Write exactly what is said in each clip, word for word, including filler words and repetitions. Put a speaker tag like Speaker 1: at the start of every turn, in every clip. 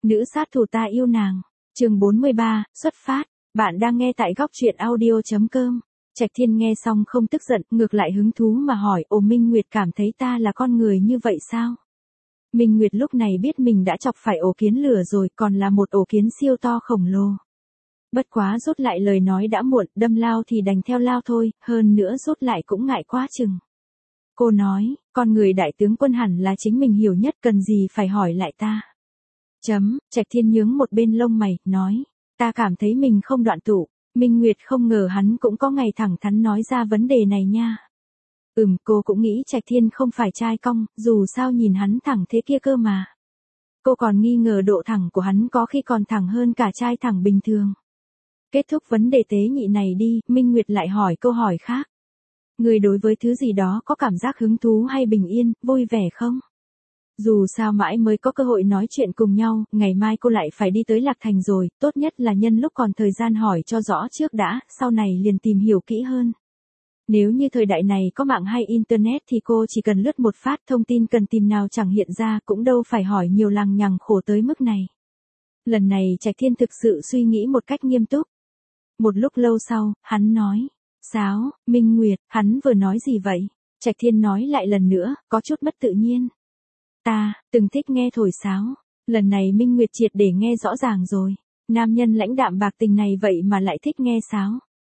Speaker 1: Nữ sát thủ ta yêu nàng. Chương bốn mươi ba, xuất phát. Bạn đang nghe tại góc truyện audio chấm com. Trạch Thiên nghe xong không tức giận, ngược lại hứng thú mà hỏi, ồ Minh Nguyệt cảm thấy ta là con người như vậy sao? Minh Nguyệt lúc này biết mình đã chọc phải ổ kiến lửa rồi, còn là một ổ kiến siêu to khổng lồ. Bất quá rút lại lời nói đã muộn, đâm lao thì đành theo lao thôi, hơn nữa rút lại cũng ngại quá chừng. Cô nói, con người đại tướng quân hẳn là chính mình hiểu nhất, cần gì phải hỏi lại ta. Chấm, Trạch Thiên nhướng một bên lông mày, nói, ta cảm thấy mình không đoạn tụ. Minh Nguyệt không ngờ hắn cũng có ngày thẳng thắn nói ra vấn đề này nha. Ừm, cô cũng nghĩ Trạch Thiên không phải trai cong, dù sao nhìn hắn thẳng thế kia cơ mà. Cô còn nghi ngờ độ thẳng của hắn có khi còn thẳng hơn cả trai thẳng bình thường. Kết thúc vấn đề tế nhị này đi, Minh Nguyệt lại hỏi câu hỏi khác. Người đối với thứ gì đó có cảm giác hứng thú hay bình yên, vui vẻ không? Dù sao mãi mới có cơ hội nói chuyện cùng nhau, ngày mai cô lại phải đi tới Lạc Thành rồi, tốt nhất là nhân lúc còn thời gian hỏi cho rõ trước đã, sau này liền tìm hiểu kỹ hơn. Nếu như thời đại này có mạng hay internet thì cô chỉ cần lướt một phát, thông tin cần tìm nào chẳng hiện ra, cũng đâu phải hỏi nhiều lằng nhằng khổ tới mức này. Lần này Trạch Thiên thực sự suy nghĩ một cách nghiêm túc. Một lúc lâu sau, hắn nói, Sáo, Minh Nguyệt, hắn vừa nói gì vậy? Trạch Thiên nói lại lần nữa, có chút mất tự nhiên. Ta, từng thích nghe thổi sáo. Lần này Minh Nguyệt triệt để nghe rõ ràng rồi. Nam nhân lãnh đạm bạc tình này vậy mà lại thích nghe sáo.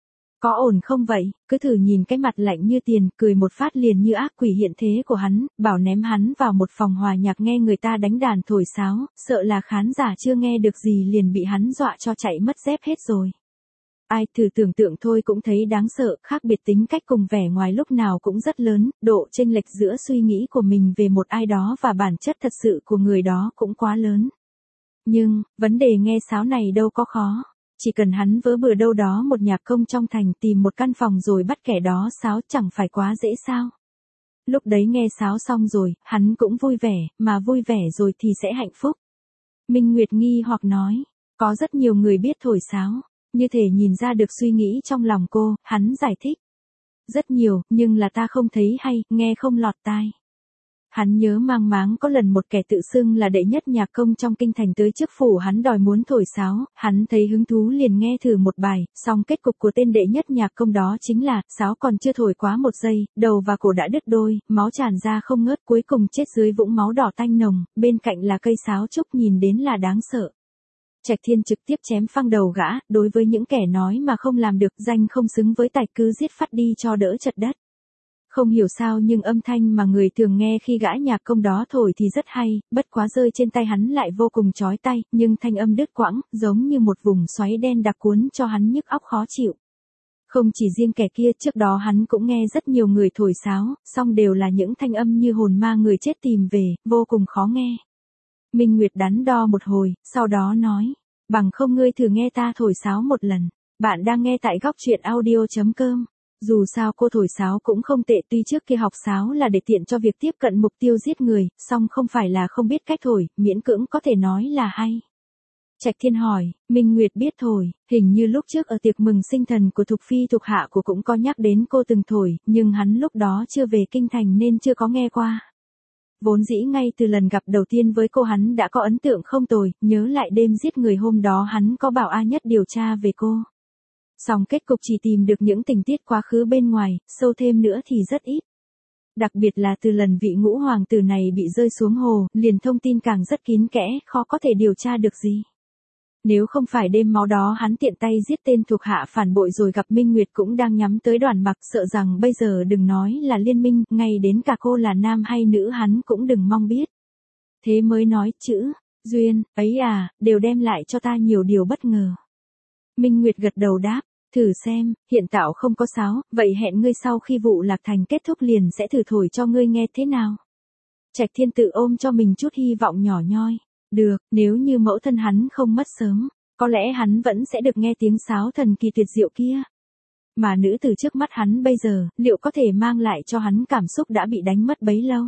Speaker 1: Có ổn không vậy? Cứ thử nhìn cái mặt lạnh như tiền, cười một phát liền như ác quỷ hiện thế của hắn, bảo ném hắn vào một phòng hòa nhạc nghe người ta đánh đàn thổi sáo, sợ là khán giả chưa nghe được gì liền bị hắn dọa cho chạy mất dép hết rồi. Ai thử tưởng tượng thôi cũng thấy đáng sợ, khác biệt tính cách cùng vẻ ngoài lúc nào cũng rất lớn, độ chênh lệch giữa suy nghĩ của mình về một ai đó và bản chất thật sự của người đó cũng quá lớn. Nhưng, vấn đề nghe sáo này đâu có khó. Chỉ cần hắn vớ bừa đâu đó một nhạc công trong thành tìm một căn phòng rồi bắt kẻ đó sáo chẳng phải quá dễ sao. Lúc đấy nghe sáo xong rồi, hắn cũng vui vẻ, mà vui vẻ rồi thì sẽ hạnh phúc. Minh Nguyệt nghi hoặc nói, có rất nhiều người biết thổi sáo. Như thể nhìn ra được suy nghĩ trong lòng cô, hắn giải thích. Rất nhiều, nhưng là ta không thấy hay, nghe không lọt tai. Hắn nhớ mang máng có lần một kẻ tự xưng là đệ nhất nhạc công trong kinh thành tới trước phủ hắn đòi muốn thổi sáo, hắn thấy hứng thú liền nghe thử một bài, song kết cục của tên đệ nhất nhạc công đó chính là, sáo còn chưa thổi quá một giây, đầu và cổ đã đứt đôi, máu tràn ra không ngớt, cuối cùng chết dưới vũng máu đỏ tanh nồng, bên cạnh là cây sáo trúc nhìn đến là đáng sợ. Trạch Thiên trực tiếp chém phăng đầu gã, đối với những kẻ nói mà không làm được, danh không xứng với tài cứ giết phát đi cho đỡ chật đất. Không hiểu sao nhưng âm thanh mà người thường nghe khi gã nhạc công đó thổi thì rất hay, bất quá rơi trên tay hắn lại vô cùng chói tai, nhưng thanh âm đứt quãng, giống như một vùng xoáy đen đặc cuốn cho hắn nhức óc khó chịu. Không chỉ riêng kẻ kia, trước đó hắn cũng nghe rất nhiều người thổi sáo, song đều là những thanh âm như hồn ma người chết tìm về, vô cùng khó nghe. Minh Nguyệt đắn đo một hồi, sau đó nói, bằng không ngươi thử nghe ta thổi sáo một lần. Bạn đang nghe tại góc truyện audio chấm com. Dù sao cô thổi sáo cũng không tệ, tuy trước kia học sáo là để tiện cho việc tiếp cận mục tiêu giết người, song không phải là không biết cách thổi, miễn cưỡng có thể nói là hay. Trạch Thiên hỏi, Minh Nguyệt biết thổi, hình như lúc trước ở tiệc mừng sinh thần của Thục Phi thuộc hạ của cũng có nhắc đến cô từng thổi, nhưng hắn lúc đó chưa về kinh thành nên chưa có nghe qua. Vốn dĩ ngay từ lần gặp đầu tiên với cô hắn đã có ấn tượng không tồi, nhớ lại đêm giết người hôm đó hắn có bảo A Nhất điều tra về cô. Song kết cục chỉ tìm được những tình tiết quá khứ bên ngoài, sâu thêm nữa thì rất ít. Đặc biệt là từ lần vị ngũ hoàng tử này bị rơi xuống hồ, liền thông tin càng rất kín kẽ, khó có thể điều tra được gì. Nếu không phải đêm máu đó hắn tiện tay giết tên thuộc hạ phản bội rồi gặp Minh Nguyệt cũng đang nhắm tới Đoàn Mặc, sợ rằng bây giờ đừng nói là liên minh, ngay đến cả cô là nam hay nữ hắn cũng đừng mong biết. Thế mới nói chữ, duyên, ấy à, đều đem lại cho ta nhiều điều bất ngờ. Minh Nguyệt gật đầu đáp, thử xem, hiện tạo không có sáo, vậy hẹn ngươi sau khi vụ Lạc Thành kết thúc liền sẽ thử thổi cho ngươi nghe thế nào. Trạch Thiên tự ôm cho mình chút hy vọng nhỏ nhoi. Được, nếu như mẫu thân hắn không mất sớm, có lẽ hắn vẫn sẽ được nghe tiếng sáo thần kỳ tuyệt diệu kia. Mà nữ tử trước mắt hắn bây giờ, liệu có thể mang lại cho hắn cảm xúc đã bị đánh mất bấy lâu.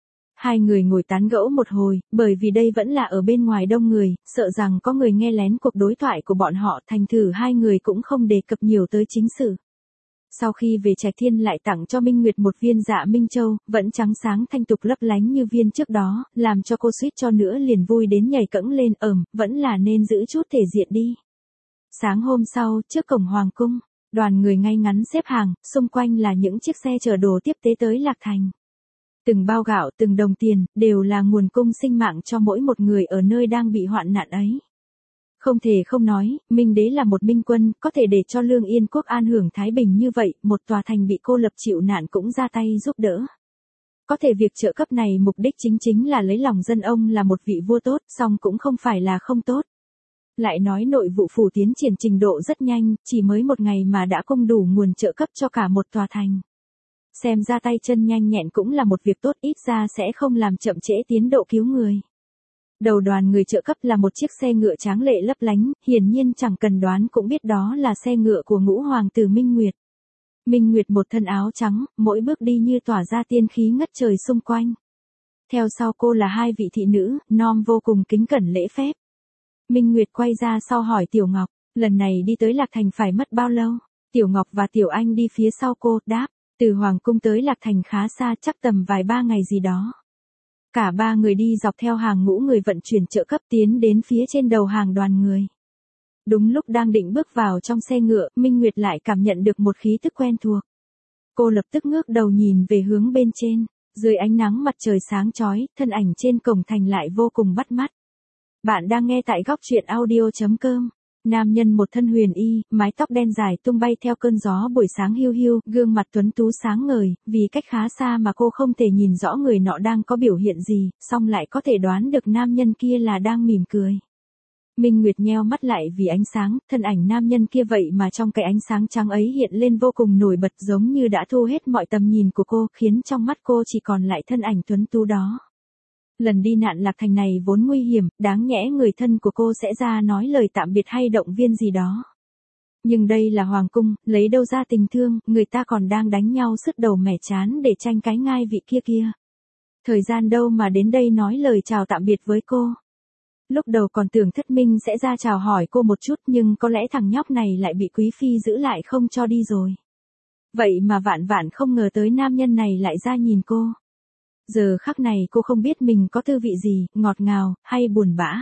Speaker 1: Hai người ngồi tán gẫu một hồi, bởi vì đây vẫn là ở bên ngoài đông người, sợ rằng có người nghe lén cuộc đối thoại của bọn họ, thành thử hai người cũng không đề cập nhiều tới chính sự. Sau khi về Trạch Thiên lại tặng cho Minh Nguyệt một viên Dạ Minh Châu, vẫn trắng sáng thanh tục lấp lánh như viên trước đó, làm cho cô suýt cho nữa liền vui đến nhảy cẫng lên, ờm, vẫn là nên giữ chút thể diện đi. Sáng hôm sau, trước cổng Hoàng cung, đoàn người ngay ngắn xếp hàng, xung quanh là những chiếc xe chở đồ tiếp tế tới Lạc Thành. Từng bao gạo, từng đồng tiền, đều là nguồn cung sinh mạng cho mỗi một người ở nơi đang bị hoạn nạn ấy. Không thể không nói, Minh Đế là một minh quân, có thể để cho Lương Yên quốc an hưởng thái bình như vậy, một tòa thành bị cô lập chịu nạn cũng ra tay giúp đỡ. Có thể việc trợ cấp này mục đích chính chính là lấy lòng dân, ông là một vị vua tốt, song cũng không phải là không tốt. Lại nói nội vụ phủ tiến triển trình độ rất nhanh, chỉ mới một ngày mà đã cung đủ nguồn trợ cấp cho cả một tòa thành. Xem ra tay chân nhanh nhẹn cũng là một việc tốt, ít ra sẽ không làm chậm trễ tiến độ cứu người. Đầu đoàn người trợ cấp là một chiếc xe ngựa tráng lệ lấp lánh, hiển nhiên chẳng cần đoán cũng biết đó là xe ngựa của ngũ hoàng tử Minh Nguyệt. Minh Nguyệt một thân áo trắng, mỗi bước đi như tỏa ra tiên khí ngất trời xung quanh. Theo sau cô là hai vị thị nữ, nom vô cùng kính cẩn lễ phép. Minh Nguyệt quay ra sau hỏi Tiểu Ngọc, lần này đi tới Lạc Thành phải mất bao lâu? Tiểu Ngọc và Tiểu Anh đi phía sau cô, đáp, từ Hoàng cung tới Lạc Thành khá xa, chắc tầm vài ba ngày gì đó. Cả ba người đi dọc theo hàng ngũ người vận chuyển trợ cấp tiến đến phía trên đầu hàng đoàn người. Đúng lúc đang định bước vào trong xe ngựa, Minh Nguyệt lại cảm nhận được một khí tức quen thuộc. Cô lập tức ngước đầu nhìn về hướng bên trên, dưới ánh nắng mặt trời sáng chói, thân ảnh trên cổng thành lại vô cùng bắt mắt. Bạn đang nghe tại góc truyện audio chấm com. Nam nhân một thân huyền y, mái tóc đen dài tung bay theo cơn gió buổi sáng hiu hiu, gương mặt tuấn tú sáng ngời, vì cách khá xa mà cô không thể nhìn rõ người nọ đang có biểu hiện gì, song lại có thể đoán được nam nhân kia là đang mỉm cười. Minh Nguyệt nheo mắt lại vì ánh sáng, thân ảnh nam nhân kia vậy mà trong cái ánh sáng trắng ấy hiện lên vô cùng nổi bật, giống như đã thu hết mọi tầm nhìn của cô, khiến trong mắt cô chỉ còn lại thân ảnh tuấn tú đó. Lần đi nạn Lạc Thành này vốn nguy hiểm, đáng nhẽ người thân của cô sẽ ra nói lời tạm biệt hay động viên gì đó. Nhưng đây là hoàng cung, lấy đâu ra tình thương, người ta còn đang đánh nhau sứt đầu mẻ chán để tranh cái ngai vị kia kia. Thời gian đâu mà đến đây nói lời chào tạm biệt với cô. Lúc đầu còn tưởng Thất Minh sẽ ra chào hỏi cô một chút, nhưng có lẽ thằng nhóc này lại bị Quý Phi giữ lại không cho đi rồi. Vậy mà vạn vạn không ngờ tới nam nhân này lại ra nhìn cô. Giờ khắc này cô không biết mình có tư vị gì, ngọt ngào, hay buồn bã.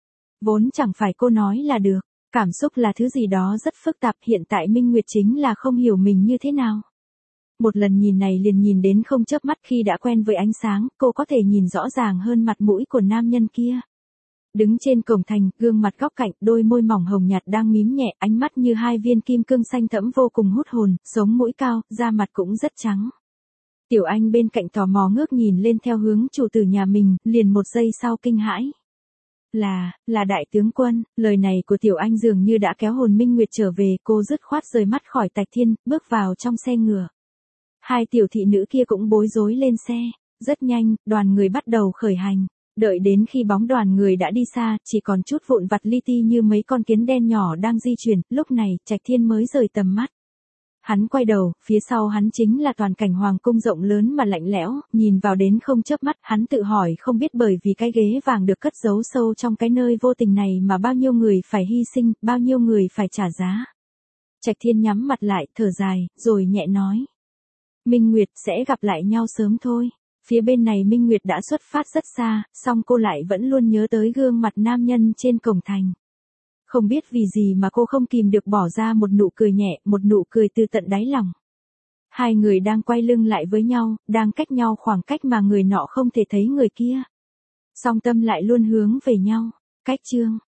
Speaker 1: Vốn chẳng phải cô nói là được, cảm xúc là thứ gì đó rất phức tạp, hiện tại Minh Nguyệt chính là không hiểu mình như thế nào. Một lần nhìn này liền nhìn đến không chớp mắt, khi đã quen với ánh sáng, cô có thể nhìn rõ ràng hơn mặt mũi của nam nhân kia. Đứng trên cổng thành, gương mặt góc cạnh, đôi môi mỏng hồng nhạt đang mím nhẹ, ánh mắt như hai viên kim cương xanh thẫm vô cùng hút hồn, sống mũi cao, da mặt cũng rất trắng. Tiểu Anh bên cạnh tò mò ngước nhìn lên theo hướng chủ tử nhà mình, liền một giây sau kinh hãi. Là, là đại tướng quân, lời này của Tiểu Anh dường như đã kéo hồn Minh Nguyệt trở về, cô dứt khoát rời mắt khỏi Trạch Thiên, bước vào trong xe ngựa. Hai tiểu thị nữ kia cũng bối rối lên xe, rất nhanh, đoàn người bắt đầu khởi hành. Đợi đến khi bóng đoàn người đã đi xa, chỉ còn chút vụn vặt li ti như mấy con kiến đen nhỏ đang di chuyển, lúc này, Trạch Thiên mới rời tầm mắt. Hắn quay đầu, phía sau hắn chính là toàn cảnh hoàng cung rộng lớn mà lạnh lẽo, nhìn vào đến không chớp mắt, hắn tự hỏi không biết bởi vì cái ghế vàng được cất giấu sâu trong cái nơi vô tình này mà bao nhiêu người phải hy sinh, bao nhiêu người phải trả giá. Trạch Thiên nhắm mặt lại, thở dài, rồi nhẹ nói. Minh Nguyệt sẽ gặp lại nhau sớm thôi. Phía bên này Minh Nguyệt đã xuất phát rất xa, song cô lại vẫn luôn nhớ tới gương mặt nam nhân trên cổng thành. Không biết vì gì mà cô không kìm được bỏ ra một nụ cười nhẹ, một nụ cười từ tận đáy lòng. Hai người đang quay lưng lại với nhau, đang cách nhau khoảng cách mà người nọ không thể thấy người kia. Song tâm lại luôn hướng về nhau. Cách chương